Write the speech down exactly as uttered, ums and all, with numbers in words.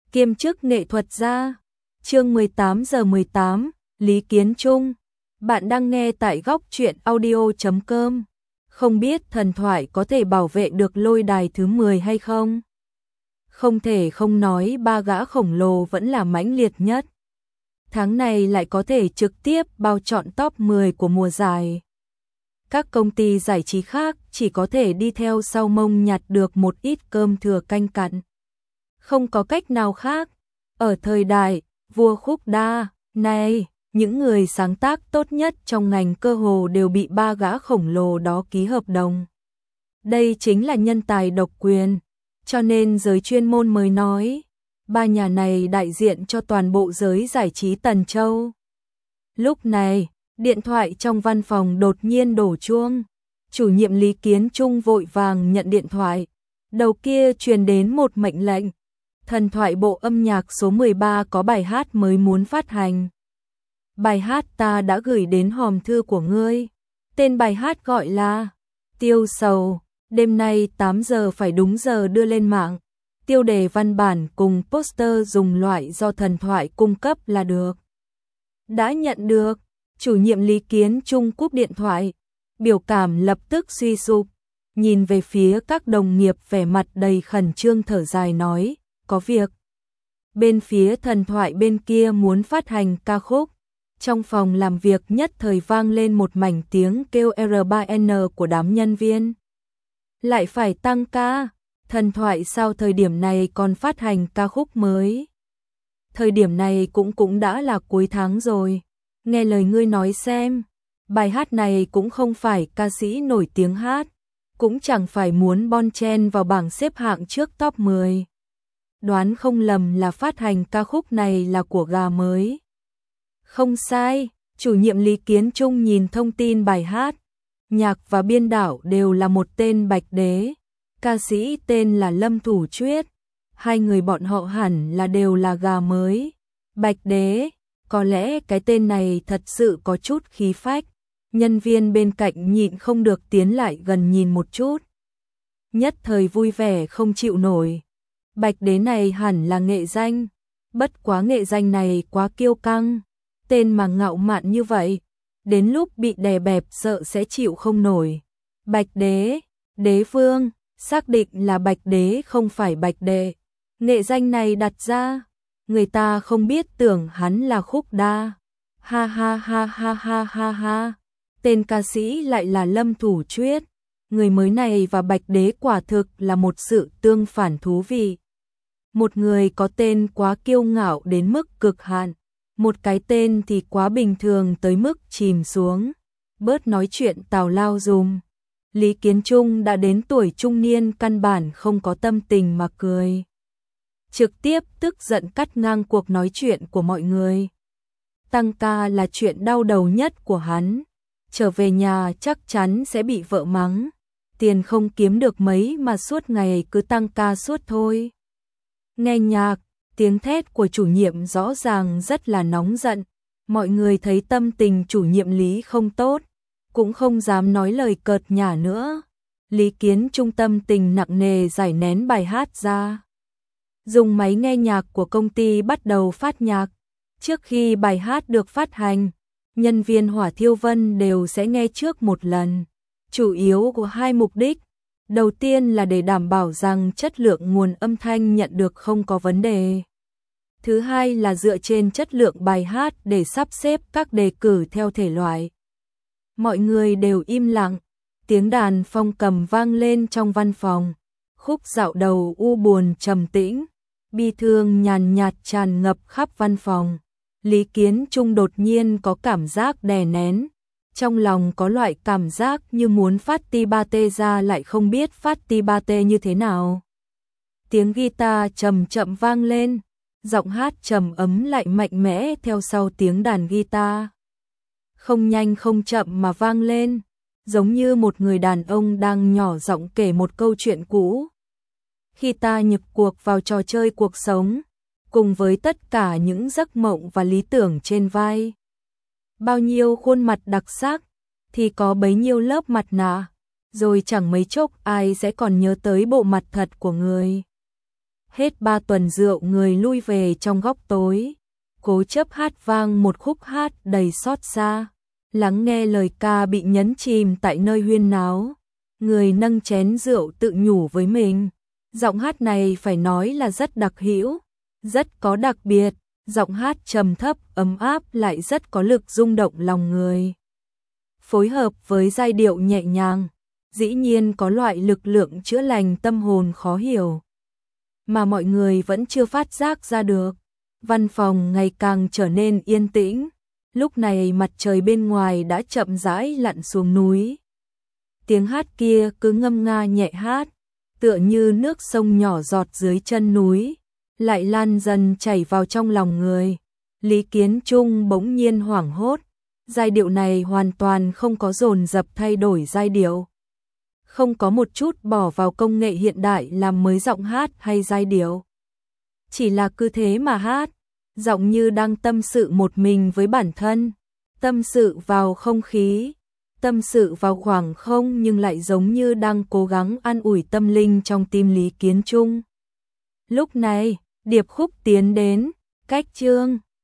kiêm chức nghệ thuật gia. Chương mười tám giờ mười tám, Lý Kiến Trung. Bạn đang nghe tại góc truyện audio chấm com. Không biết thần thoại có thể bảo vệ được lôi đài thứ mười hay không? Không thể không nói ba gã khổng lồ vẫn là mãnh liệt nhất. Tháng này lại có thể trực tiếp bao trọn top mười của mùa giải. Các công ty giải trí khác chỉ có thể đi theo sau mông nhặt được một ít cơm thừa canh cặn. Không có cách nào khác. Ở thời đại vua khúc đa này, những người sáng tác tốt nhất trong ngành cơ hồ đều bị ba gã khổng lồ đó ký hợp đồng. Đây chính là nhân tài độc quyền, cho nên giới chuyên môn mới nói, ba nhà này đại diện cho toàn bộ giới giải trí Tần Châu. Lúc này, điện thoại trong văn phòng đột nhiên đổ chuông. Chủ nhiệm Lý Kiến Trung vội vàng nhận điện thoại. Đầu kia truyền đến một mệnh lệnh. Thần thoại bộ âm nhạc số mười ba có bài hát mới muốn phát hành. Bài hát ta đã gửi đến hòm thư của ngươi. Tên bài hát gọi là Tiêu Sầu. Đêm nay tám giờ phải đúng giờ đưa lên mạng. Tiêu đề văn bản cùng poster dùng loại do thần thoại cung cấp là được. Đã nhận được. Chủ nhiệm Lý Kiến Trung cúp điện thoại. Biểu cảm lập tức suy sụp. Nhìn về phía các đồng nghiệp vẻ mặt đầy khẩn trương thở dài nói, có việc. Bên phía thần thoại bên kia muốn phát hành ca khúc. Trong phòng làm việc nhất thời vang lên một mảnh tiếng kêu R ba N của đám nhân viên. Lại phải tăng ca. Thần thoại sao thời điểm này còn phát hành ca khúc mới? Thời điểm này cũng cũng đã là cuối tháng rồi. Nghe lời ngươi nói xem. Bài hát này cũng không phải ca sĩ nổi tiếng hát. Cũng chẳng phải muốn bon chen vào bảng xếp hạng trước top mười. Đoán không lầm là phát hành ca khúc này là của gà mới. Không sai, chủ nhiệm Lý Kiến Trung nhìn thông tin bài hát. Nhạc và biên đạo đều là một tên Bạch Đế. Ca sĩ tên là Lâm Thủ Chuyết. Hai người bọn họ hẳn là đều là gà mới. Bạch Đế, có lẽ cái tên này thật sự có chút khí phách. Nhân viên bên cạnh nhịn không được tiến lại gần nhìn một chút. Nhất thời vui vẻ không chịu nổi. Bạch Đế này hẳn là nghệ danh. Bất quá nghệ danh này quá kiêu căng. Tên mà ngạo mạn như vậy. Đến lúc bị đè bẹp sợ sẽ chịu không nổi. Bạch Đế, Đế Vương, xác định là Bạch Đế không phải Bạch Đệ. Nghệ danh này đặt ra, người ta không biết tưởng hắn là khúc đa. Ha ha ha ha ha ha ha. Tên ca sĩ lại là Lâm Thủ Chuyết. Người mới này và Bạch Đế quả thực là một sự tương phản thú vị. Một người có tên quá kiêu ngạo đến mức cực hạn. Một cái tên thì quá bình thường tới mức chìm xuống. Bớt nói chuyện tào lao dùm. Lý Kiến Trung đã đến tuổi trung niên căn bản không có tâm tình mà cười. Trực tiếp tức giận cắt ngang cuộc nói chuyện của mọi người. Tăng ca là chuyện đau đầu nhất của hắn. Trở về nhà chắc chắn sẽ bị vợ mắng. Tiền không kiếm được mấy mà suốt ngày cứ tăng ca suốt thôi. Nghe nhạc, tiếng thét của chủ nhiệm rõ ràng rất là nóng giận. Mọi người thấy tâm tình chủ nhiệm Lý không tốt. Cũng không dám nói lời cợt nhả nữa. Lý Kiến Trung tâm tình nặng nề giải nén bài hát ra. Dùng máy nghe nhạc của công ty bắt đầu phát nhạc. Trước khi bài hát được phát hành, nhân viên Hỏa Thiêu Vân đều sẽ nghe trước một lần. Chủ yếu của hai mục đích. Đầu tiên là để đảm bảo rằng chất lượng nguồn âm thanh nhận được không có vấn đề. Thứ hai là dựa trên chất lượng bài hát để sắp xếp các đề cử theo thể loại. Mọi người đều im lặng. Tiếng đàn phong cầm vang lên trong văn phòng. Khúc dạo đầu u buồn trầm tĩnh. Bi thương nhàn nhạt tràn ngập khắp văn phòng. Lý Kiến Trung đột nhiên có cảm giác đè nén. Trong lòng có loại cảm giác như muốn phát ti ba tê ra lại không biết phát ti ba tê như thế nào. Tiếng guitar trầm chậm vang lên. Giọng hát trầm ấm lại mạnh mẽ theo sau tiếng đàn guitar. Không nhanh không chậm mà vang lên. Giống như một người đàn ông đang nhỏ giọng kể một câu chuyện cũ. Khi ta nhập cuộc vào trò chơi cuộc sống, cùng với tất cả những giấc mộng và lý tưởng trên vai. Bao nhiêu khuôn mặt đặc sắc, thì có bấy nhiêu lớp mặt nạ, rồi chẳng mấy chốc ai sẽ còn nhớ tới bộ mặt thật của người. Hết ba tuần rượu người lui về trong góc tối, cố chấp hát vang một khúc hát đầy xót xa, lắng nghe lời ca bị nhấn chìm tại nơi huyên náo. Người nâng chén rượu tự nhủ với mình, giọng hát này phải nói là rất đặc hữu, rất có đặc biệt, giọng hát trầm thấp ấm áp lại rất có lực rung động lòng người. Phối hợp với giai điệu nhẹ nhàng, dĩ nhiên có loại lực lượng chữa lành tâm hồn khó hiểu, mà mọi người vẫn chưa phát giác ra được. Văn phòng ngày càng trở nên yên tĩnh, lúc này mặt trời bên ngoài đã chậm rãi lặn xuống núi. Tiếng hát kia cứ ngâm nga nhẹ hát, tựa như nước sông nhỏ giọt dưới chân núi, lại lan dần chảy vào trong lòng người. Lý Kiến Trung bỗng nhiên hoảng hốt, giai điệu này hoàn toàn không có dồn dập thay đổi giai điệu, không có một chút bỏ vào công nghệ hiện đại làm mới giọng hát hay giai điệu. Chỉ là cứ thế mà hát, giọng như đang tâm sự một mình với bản thân, tâm sự vào không khí, tâm sự vào khoảng không, nhưng lại giống như đang cố gắng an ủi tâm linh trong tim Lý Kiến Trung. Lúc này, điệp khúc tiến đến, cách chương